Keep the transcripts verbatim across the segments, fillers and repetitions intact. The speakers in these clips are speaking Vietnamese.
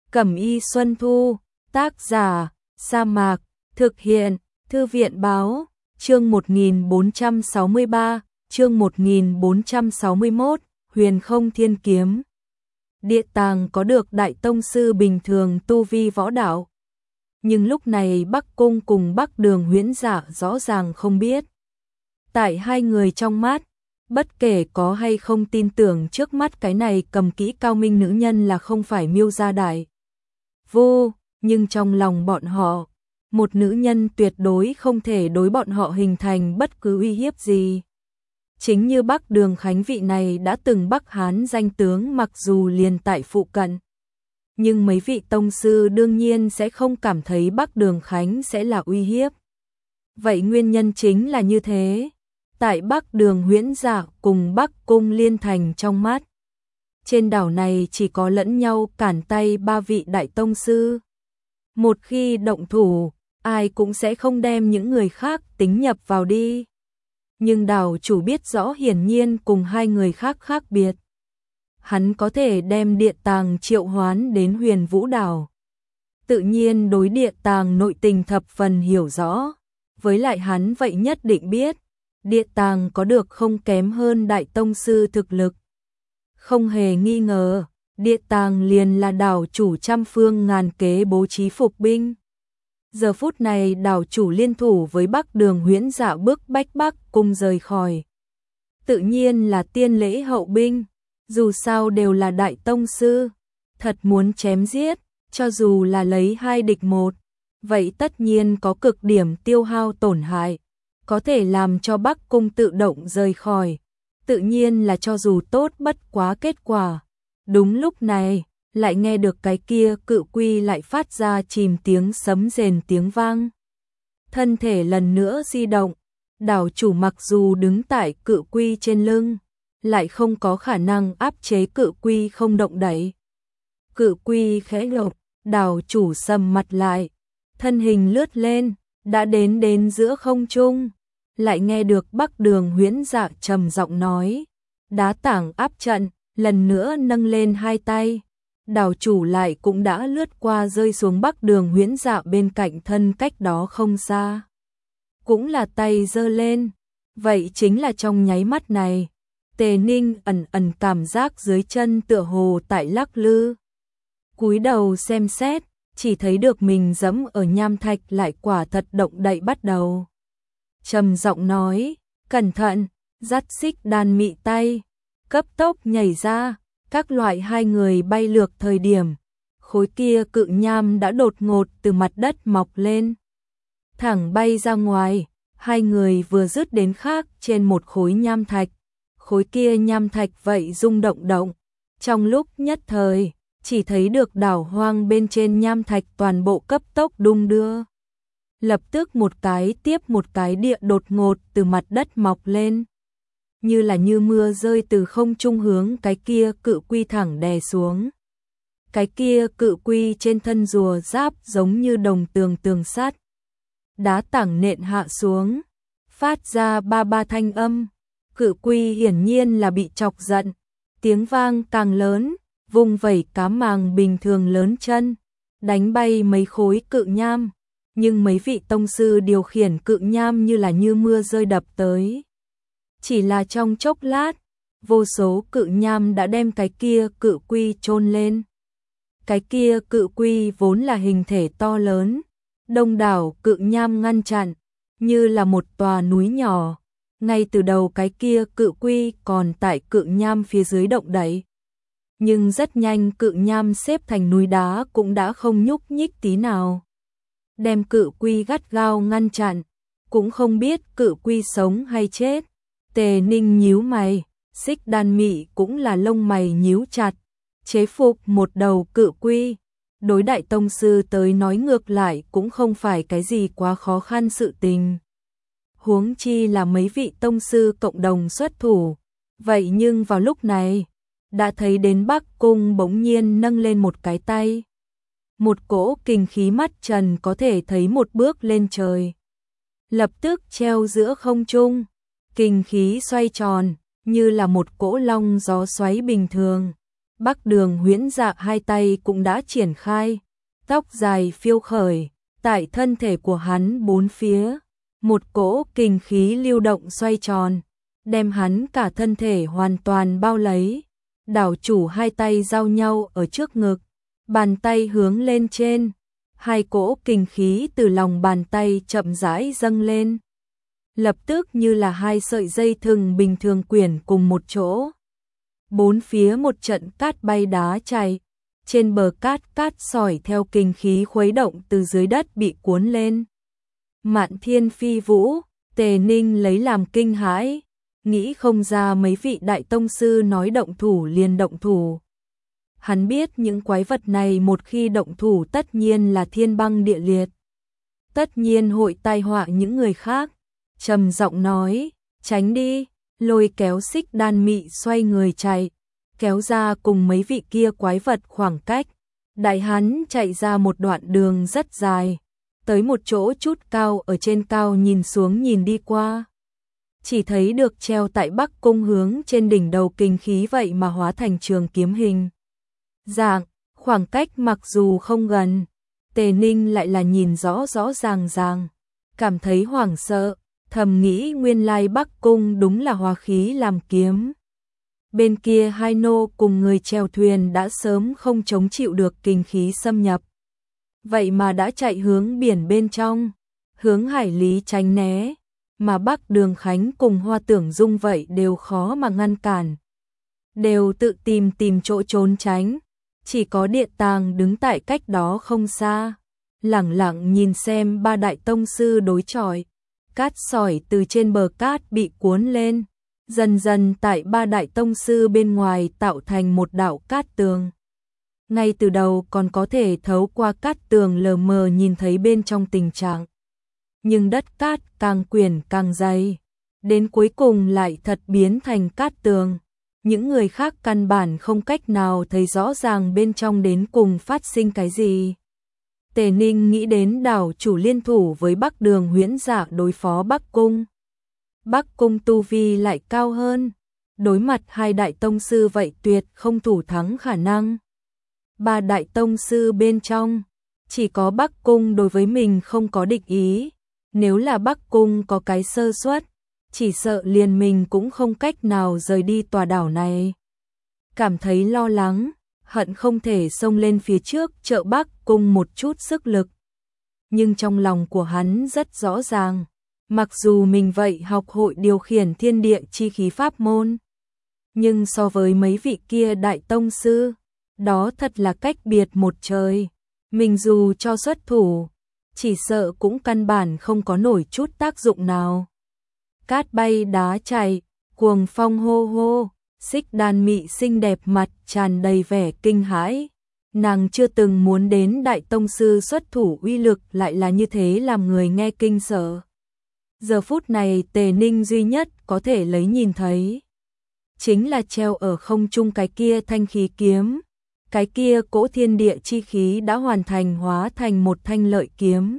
Cẩm Y Xuân Thu, tác giả, Sa Mạc, thực hiện, Thư viện Báo, chương một nghìn bốn trăm sáu mươi ba, chương một nghìn bốn trăm sáu mươi mốt, Huyền Không Thiên Kiếm. Địa tàng có được đại tông sư bình thường tu vi võ đạo. Nhưng lúc này Bắc Cung cùng Bắc Đường Huyễn Dạ rõ ràng không biết. Tại hai người trong mắt, bất kể có hay không tin tưởng trước mắt cái này cầm kỹ cao minh nữ nhân là không phải Miêu gia đại vô, nhưng trong lòng bọn họ, một nữ nhân tuyệt đối không thể đối bọn họ hình thành bất cứ uy hiếp gì. Chính như Bắc Đường Khánh vị này đã từng Bắc Hán danh tướng mặc dù liền tại phụ cận. Nhưng mấy vị tông sư đương nhiên sẽ không cảm thấy Bắc Đường Khánh sẽ là uy hiếp. Vậy nguyên nhân chính là như thế. Tại Bắc Đường Huyễn Dạ cùng Bắc Cung Liên Thành trong mắt. Trên đảo này chỉ có lẫn nhau cản tay ba vị đại tông sư. Một khi động thủ, ai cũng sẽ không đem những người khác tính nhập vào đi. Nhưng đảo chủ biết rõ hiển nhiên cùng hai người khác khác biệt. Hắn có thể đem địa tàng triệu hoán đến Huyền Vũ đảo. Tự nhiên đối địa tàng nội tình thập phần hiểu rõ. Với lại hắn vậy nhất định biết, địa tàng có được không kém hơn đại tông sư thực lực. Không hề nghi ngờ, địa tàng liền là đảo chủ trăm phương ngàn kế bố trí phục binh. Giờ phút này đảo chủ liên thủ với Bắc Đường Huyễn Dạ bước bách Bắc Cung rời khỏi. Tự nhiên là tiên lễ hậu binh, dù sao đều là đại tông sư, thật muốn chém giết, cho dù là lấy hai địch một, vậy tất nhiên có cực điểm tiêu hao tổn hại, có thể làm cho Bắc Cung tự động rời khỏi, tự nhiên là cho dù tốt bất quá kết quả. Đúng lúc này, lại nghe được cái kia cự quy lại phát ra chìm tiếng sấm rền tiếng vang. Thân thể lần nữa di động, đảo chủ mặc dù đứng tại cự quy trên lưng, lại không có khả năng áp chế cự quy không động đậy. Cự quy khẽ động, đảo chủ sầm mặt lại, thân hình lướt lên, đã đến đến giữa không trung, lại nghe được Bắc Đường Huyễn Dạ trầm giọng nói, đá tảng áp trận, lần nữa nâng lên hai tay. Đảo chủ lại cũng đã lướt qua rơi xuống Bắc Đường Huyễn Dạ bên cạnh thân cách đó không xa. Cũng là tay giơ lên, vậy chính là trong nháy mắt này, Tề Ninh ẩn ẩn cảm giác dưới chân tựa hồ tại lắc lư. Cúi đầu xem xét, chỉ thấy được mình dẫm ở nham thạch lại quả thật động đậy bắt đầu. Trầm giọng nói, cẩn thận, dắt xích đàn mị tay, cấp tốc nhảy ra, các loại hai người bay lược thời điểm, khối kia cự nham đã đột ngột từ mặt đất mọc lên. Thẳng bay ra ngoài, hai người vừa dứt đến khác trên một khối nham thạch, khối kia nham thạch vậy rung động động, trong lúc nhất thời, chỉ thấy được đảo hoang bên trên nham thạch toàn bộ cấp tốc đung đưa. Lập tức một cái tiếp một cái địa đột ngột từ mặt đất mọc lên. Như là như mưa rơi từ không trung hướng cái kia cự quy thẳng đè xuống. Cái kia cự quy trên thân rùa giáp giống như đồng tường tường sắt. Đá tảng nện hạ xuống, phát ra ba ba thanh âm. Cự quy hiển nhiên là bị chọc giận, tiếng vang càng lớn, vung vẩy cá màng bình thường lớn chân, đánh bay mấy khối cự nham. Nhưng mấy vị tông sư điều khiển cự nham như là như mưa rơi đập tới. Chỉ là trong chốc lát, vô số cự nham đã đem cái kia cự quy chôn lên. Cái kia cự quy vốn là hình thể to lớn, đông đảo cự nham ngăn chặn, như là một tòa núi nhỏ. Ngay từ đầu cái kia cự quy còn tại cự nham phía dưới động đậy. Nhưng rất nhanh cự nham xếp thành núi đá cũng đã không nhúc nhích tí nào. Đem cự quy gắt gao ngăn chặn, cũng không biết cự quy sống hay chết. Tề Ninh nhíu mày, xích đan mị cũng là lông mày nhíu chặt, chế phục một đầu cự quy. Đối đại tông sư tới nói ngược lại cũng không phải cái gì quá khó khăn sự tình. Huống chi là mấy vị tông sư cộng đồng xuất thủ. Vậy nhưng vào lúc này, đã thấy đến Bắc Cung bỗng nhiên nâng lên một cái tay. Một cỗ kình khí mắt trần có thể thấy một bước lên trời. Lập tức treo giữa không trung, kình khí xoay tròn, như là một cỗ long gió xoáy bình thường. Bắc Đường Huyễn Dạ hai tay cũng đã triển khai, tóc dài phiêu khởi, tại thân thể của hắn bốn phía, một cỗ kình khí lưu động xoay tròn, đem hắn cả thân thể hoàn toàn bao lấy. Đảo chủ hai tay giao nhau ở trước ngực, bàn tay hướng lên trên, hai cỗ kình khí từ lòng bàn tay chậm rãi dâng lên. Lập tức như là hai sợi dây thừng bình thường quyển cùng một chỗ. Bốn phía một trận cát bay đá chạy, trên bờ cát cát sỏi theo kình khí khuấy động từ dưới đất bị cuốn lên. Mạn thiên phi vũ, Tề Ninh lấy làm kinh hãi, nghĩ không ra mấy vị đại tông sư nói động thủ liền động thủ. Hắn biết những quái vật này một khi động thủ tất nhiên là thiên băng địa liệt, tất nhiên hội tai họa những người khác. Trầm giọng nói, tránh đi, lôi kéo Xích Đan Mị xoay người chạy, kéo ra cùng mấy vị kia quái vật khoảng cách. Đại hắn chạy ra một đoạn đường rất dài, tới một chỗ chút cao ở trên cao nhìn xuống nhìn đi qua. Chỉ thấy được treo tại Bắc Cung hướng trên đỉnh đầu kinh khí vậy mà hóa thành trường kiếm hình dạng, khoảng cách mặc dù không gần, Tề Ninh lại là nhìn rõ rõ ràng ràng, cảm thấy hoảng sợ, thầm nghĩ nguyên lai Bắc Cung đúng là hóa khí làm kiếm. Bên kia hai nô cùng người chèo thuyền đã sớm không chống chịu được kinh khí xâm nhập, vậy mà đã chạy hướng biển bên trong, hướng hải lý tránh né, mà Bắc Đường Khánh cùng Hoa Tưởng Dung vậy đều khó mà ngăn cản, đều tự tìm tìm chỗ trốn tránh. Chỉ có Điện Tàng đứng tại cách đó không xa, lẳng lặng nhìn xem ba đại tông sư đối chọi. Cát sỏi từ trên bờ cát bị cuốn lên, dần dần tại ba đại tông sư bên ngoài tạo thành một đạo cát tường. Ngay từ đầu còn có thể thấu qua cát tường lờ mờ nhìn thấy bên trong tình trạng, nhưng đất cát càng quyển càng dày, đến cuối cùng lại thật biến thành cát tường. Những người khác căn bản không cách nào thấy rõ ràng bên trong đến cùng phát sinh cái gì. Tề Ninh nghĩ đến đảo chủ liên thủ với Bắc Đường Huyễn Dạ đối phó Bắc Cung. Bắc Cung tu vi lại cao hơn, đối mặt hai đại tông sư vậy tuyệt không thủ thắng khả năng. Ba đại tông sư bên trong, chỉ có Bắc Cung đối với mình không có địch ý, nếu là Bắc Cung có cái sơ suất, chỉ sợ liền mình cũng không cách nào rời đi tòa đảo này. Cảm thấy lo lắng, hận không thể xông lên phía trước trợ Bắc Cung một chút sức lực. Nhưng trong lòng của hắn rất rõ ràng, mặc dù mình vậy học hội điều khiển thiên địa chi khí pháp môn, nhưng so với mấy vị kia đại tông sư, đó thật là cách biệt một trời. Mình dù cho xuất thủ, chỉ sợ cũng căn bản không có nổi chút tác dụng nào. Cát bay đá chạy, cuồng phong hô hô, Xích Đan Mị xinh đẹp mặt tràn đầy vẻ kinh hãi. Nàng chưa từng muốn đến đại tông sư xuất thủ uy lực lại là như thế làm người nghe kinh sợ. Giờ phút này Tề Ninh duy nhất có thể lấy nhìn thấy, chính là treo ở không trung cái kia thanh khí kiếm. Cái kia cỗ thiên địa chi khí đã hoàn thành hóa thành một thanh lợi kiếm.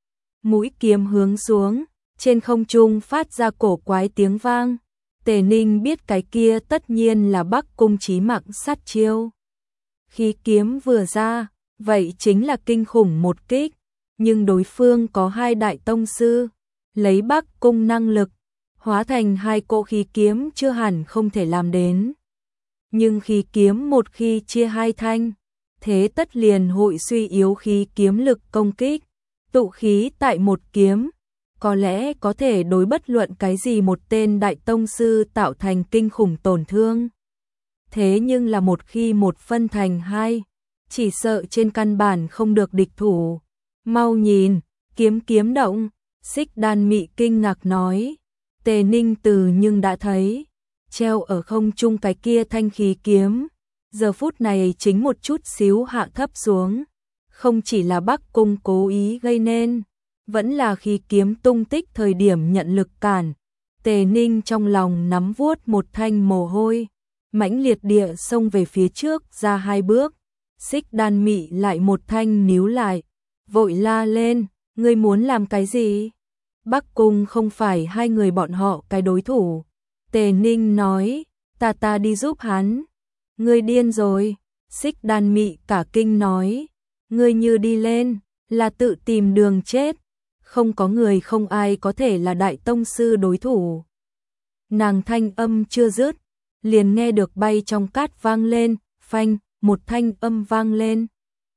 Mũi kiếm hướng xuống, trên không trung phát ra cổ quái tiếng vang. Tề Ninh biết cái kia tất nhiên là Bắc Cung chí mạng sát chiêu. Khi kiếm vừa ra, vậy chính là kinh khủng một kích, nhưng đối phương có hai đại tông sư, lấy Bắc Cung năng lực, hóa thành hai cỗ khí kiếm chưa hẳn không thể làm đến. Nhưng khí kiếm một khi chia hai thanh, thế tất liền hội suy yếu khí kiếm lực công kích, tụ khí tại một kiếm, có lẽ có thể đối bất luận cái gì một tên đại tông sư tạo thành kinh khủng tổn thương. Thế nhưng là một khi một phân thành hai, chỉ sợ trên căn bản không được địch thủ. Mau nhìn, kiếm kiếm động, Xích Đan Mị kinh ngạc nói. Tề Ninh từ nhưng đã thấy, treo ở không trung cái kia thanh khí kiếm, giờ phút này chính một chút xíu hạ thấp xuống. Không chỉ là Bắc Cung cố ý gây nên, vẫn là khi kiếm tung tích thời điểm nhận lực cản. Tề Ninh trong lòng nắm vuốt một thanh mồ hôi, mãnh liệt địa xông về phía trước ra hai bước. Xích Đan Mị lại một thanh níu lại, vội la lên, ngươi muốn làm cái gì? Bắc Cung không phải hai người bọn họ cái đối thủ. Tề Ninh nói, ta ta đi giúp hắn. Ngươi điên rồi, Xích Đan Mị cả kinh nói, ngươi như đi lên, là tự tìm đường chết, không có người không ai có thể là đại tông sư đối thủ. Nàng thanh âm chưa dứt, liền nghe được bay trong cát vang lên, phanh, một thanh âm vang lên.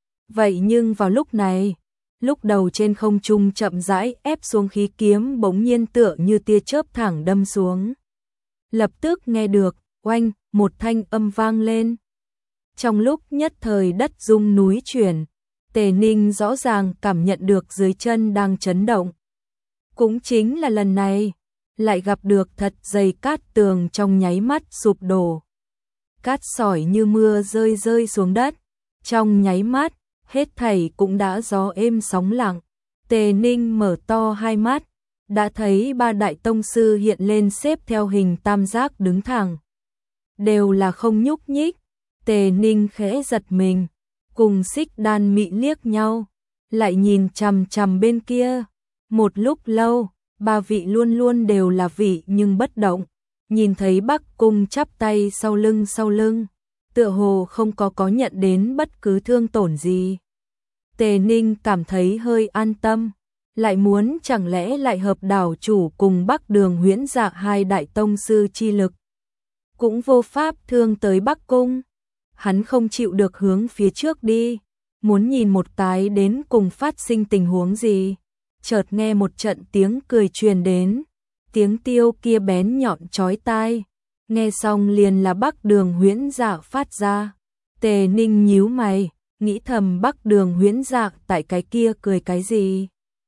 Vậy nhưng vào lúc này, lúc đầu trên không trung chậm rãi ép xuống khí kiếm bỗng nhiên tựa như tia chớp thẳng đâm xuống. Lập tức nghe được, oanh, một thanh âm vang lên. Trong lúc nhất thời đất rung núi chuyển, Tề Ninh rõ ràng cảm nhận được dưới chân đang chấn động. Cũng chính là lần này, lại gặp được thật dày cát tường trong nháy mắt sụp đổ. Cát sỏi như mưa rơi rơi xuống đất, trong nháy mắt, hết thảy cũng đã gió êm sóng lặng. Tề Ninh mở to hai mắt, đã thấy ba đại tông sư hiện lên xếp theo hình tam giác đứng thẳng. Đều là không nhúc nhích. Tề Ninh khẽ giật mình, cùng Xích Đan Mị liếc nhau, lại nhìn chằm chằm bên kia. Một lúc lâu, ba vị luôn luôn đều là vị nhưng bất động, nhìn thấy Bắc Cung chắp tay sau lưng sau lưng, tựa hồ không có có nhận đến bất cứ thương tổn gì. Tề Ninh cảm thấy hơi an tâm, lại muốn chẳng lẽ lại hợp đảo chủ cùng Bắc Đường Huyễn Dạ hai đại tông sư chi lực. Cũng vô pháp thương tới Bắc Cung. Hắn không chịu được hướng phía trước đi, muốn nhìn một cái đến cùng phát sinh tình huống gì. Chợt nghe một trận tiếng cười truyền đến, tiếng tiêu kia bén nhọn chói tai, nghe xong liền là Bắc Đường Huyễn Dạ phát ra. Tề Ninh nhíu mày, nghĩ thầm Bắc Đường Huyễn Dạ tại cái kia cười cái gì.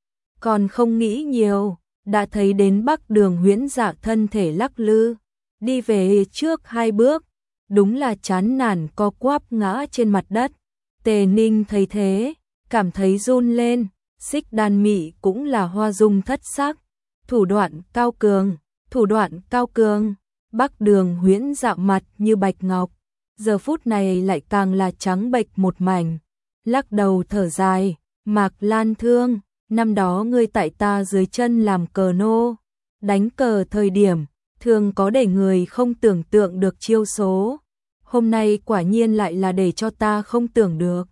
Còn không nghĩ nhiều, đã thấy đến Bắc Đường Huyễn Dạ thân thể lắc lư, đi về trước hai bước, đúng là chán nản co quắp ngã trên mặt đất. Tề Ninh thấy thế, cảm thấy run lên. Xích Đan Mị cũng là hoa dung thất sắc, thủ đoạn cao cường, thủ đoạn cao cường. Bắc Đường Huyễn Dạ mặt như bạch ngọc, giờ phút này lại càng là trắng bệch một mảnh, lắc đầu thở dài, Mạc Lan Thương, năm đó ngươi tại ta dưới chân làm cờ nô, đánh cờ thời điểm, thường có để người không tưởng tượng được chiêu số, hôm nay quả nhiên lại là để cho ta không tưởng được.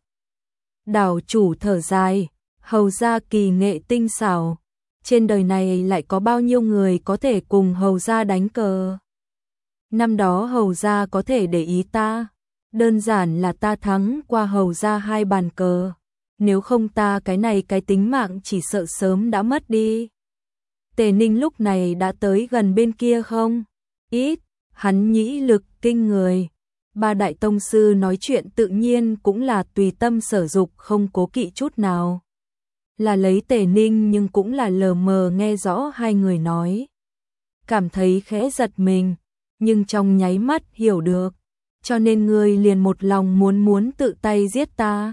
Đảo chủ thở dài, hầu gia kỳ nghệ tinh xảo, trên đời này lại có bao nhiêu người có thể cùng hầu gia đánh cờ. Năm đó hầu gia có thể để ý ta, đơn giản là ta thắng qua hầu gia hai bàn cờ, nếu không ta cái này cái tính mạng chỉ sợ sớm đã mất đi. Tề Ninh lúc này đã tới gần bên kia không? Ít, hắn nhĩ lực kinh người. Ba đại tông sư nói chuyện tự nhiên cũng là tùy tâm sở dục không cố kỵ chút nào. Là lấy Tề Ninh nhưng cũng là lờ mờ nghe rõ hai người nói. Cảm thấy khẽ giật mình, nhưng trong nháy mắt hiểu được. Cho nên ngươi liền một lòng muốn muốn tự tay giết ta.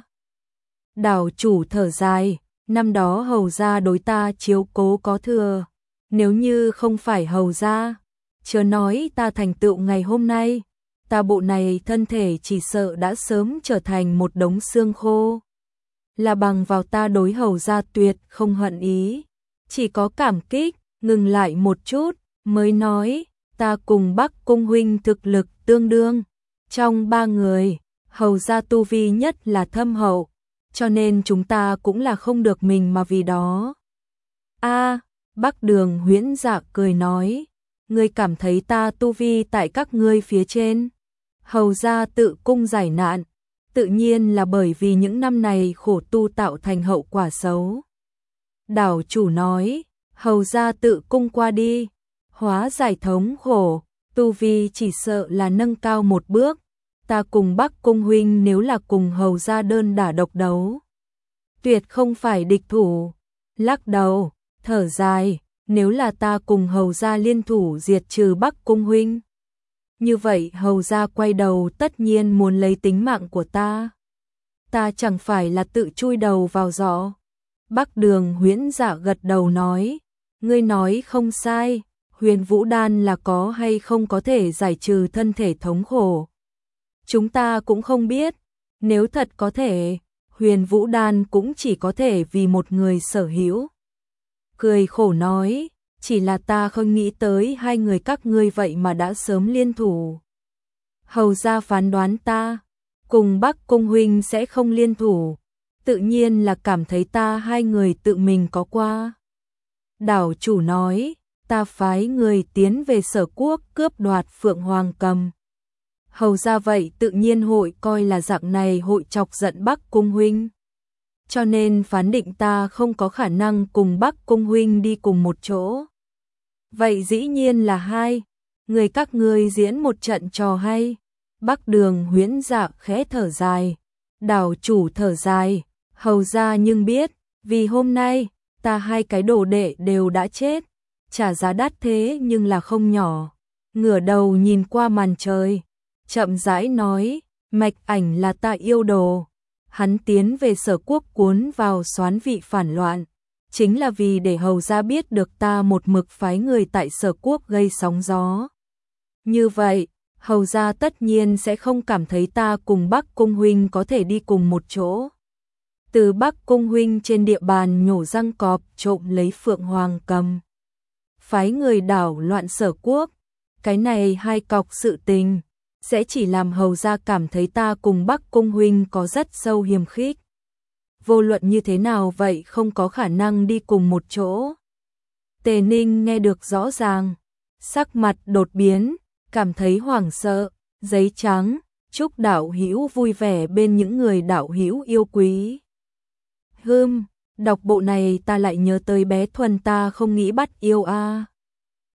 Đảo chủ thở dài, năm đó hầu gia đối ta chiếu cố có thừa. Nếu như không phải hầu gia, chớ nói ta thành tựu ngày hôm nay, ta bộ này thân thể chỉ sợ đã sớm trở thành một đống xương khô. Là bằng vào ta đối hầu gia tuyệt không hận ý, chỉ có cảm kích, ngừng lại một chút, mới nói, ta cùng Bắc Cung huynh thực lực tương đương. Trong ba người, hầu gia tu vi nhất là thâm hậu, cho nên chúng ta cũng là không được mình mà vì đó. A, Bắc Đường Huyễn Dạ cười nói, ngươi cảm thấy ta tu vi tại các ngươi phía trên. Hầu gia tự cung giải nạn, tự nhiên là bởi vì những năm này khổ tu tạo thành hậu quả xấu. Đảo chủ nói, hầu gia tự cung qua đi, hóa giải thống khổ, tu vi chỉ sợ là nâng cao một bước. Ta cùng Bắc Cung huynh nếu là cùng hầu gia đơn đả độc đấu, tuyệt không phải địch thủ. Lắc đầu, thở dài, nếu là ta cùng hầu gia liên thủ diệt trừ Bắc Cung huynh, như vậy hầu gia quay đầu tất nhiên muốn lấy tính mạng của ta. Ta chẳng phải là tự chui đầu vào giỏ. Bắc Đường Huyễn Dạ gật đầu nói, ngươi nói không sai, Huyền Vũ Đan là có hay không có thể giải trừ thân thể thống khổ. Chúng ta cũng không biết, nếu thật có thể, Huyền Vũ Đan cũng chỉ có thể vì một người sở hữu. Cười khổ nói, chỉ là ta không nghĩ tới hai người các ngươi vậy mà đã sớm liên thủ. Hầu gia phán đoán ta cùng Bắc Cung huynh sẽ không liên thủ, tự nhiên là cảm thấy ta hai người tự mình có qua. Đảo chủ nói, ta phái người tiến về Sở Quốc cướp đoạt Phượng Hoàng Cầm. Hầu gia vậy tự nhiên hội coi là dạng này hội chọc giận Bắc Cung huynh. Cho nên phán định ta không có khả năng cùng Bắc Cung huynh đi cùng một chỗ. Vậy dĩ nhiên là hai người các ngươi diễn một trận trò hay. Bắc Đường Huyễn Dạ khẽ thở dài, đảo chủ thở dài, hầu gia nhưng biết, vì hôm nay, ta hai cái đồ đệ đều đã chết, trả giá đắt thế nhưng là không nhỏ. Ngửa đầu nhìn qua màn trời, chậm rãi nói, Mạch Ảnh là ta yêu đồ. Hắn tiến về Sở Quốc cuốn vào soán vị phản loạn, chính là vì để hầu gia biết được ta một mực phái người tại Sở Quốc gây sóng gió. Như vậy, hầu gia tất nhiên sẽ không cảm thấy ta cùng Bắc Cung huynh có thể đi cùng một chỗ. Từ Bắc Cung huynh trên địa bàn nhổ răng cọp trộm lấy Phượng Hoàng Cầm, phái người đảo loạn Sở Quốc, cái này hai cọc sự tình sẽ chỉ làm hầu gia cảm thấy ta cùng Bắc Cung huynh có rất sâu hiềm khích. Vô luận như thế nào vậy không có khả năng đi cùng một chỗ. Tề Ninh nghe được rõ ràng, sắc mặt đột biến, cảm thấy hoảng sợ, giấy trắng, chúc đạo hữu vui vẻ bên những người đạo hữu yêu quý. Hừm, đọc bộ này ta lại nhớ tới bé Thuần ta không nghĩ bắt yêu a. À.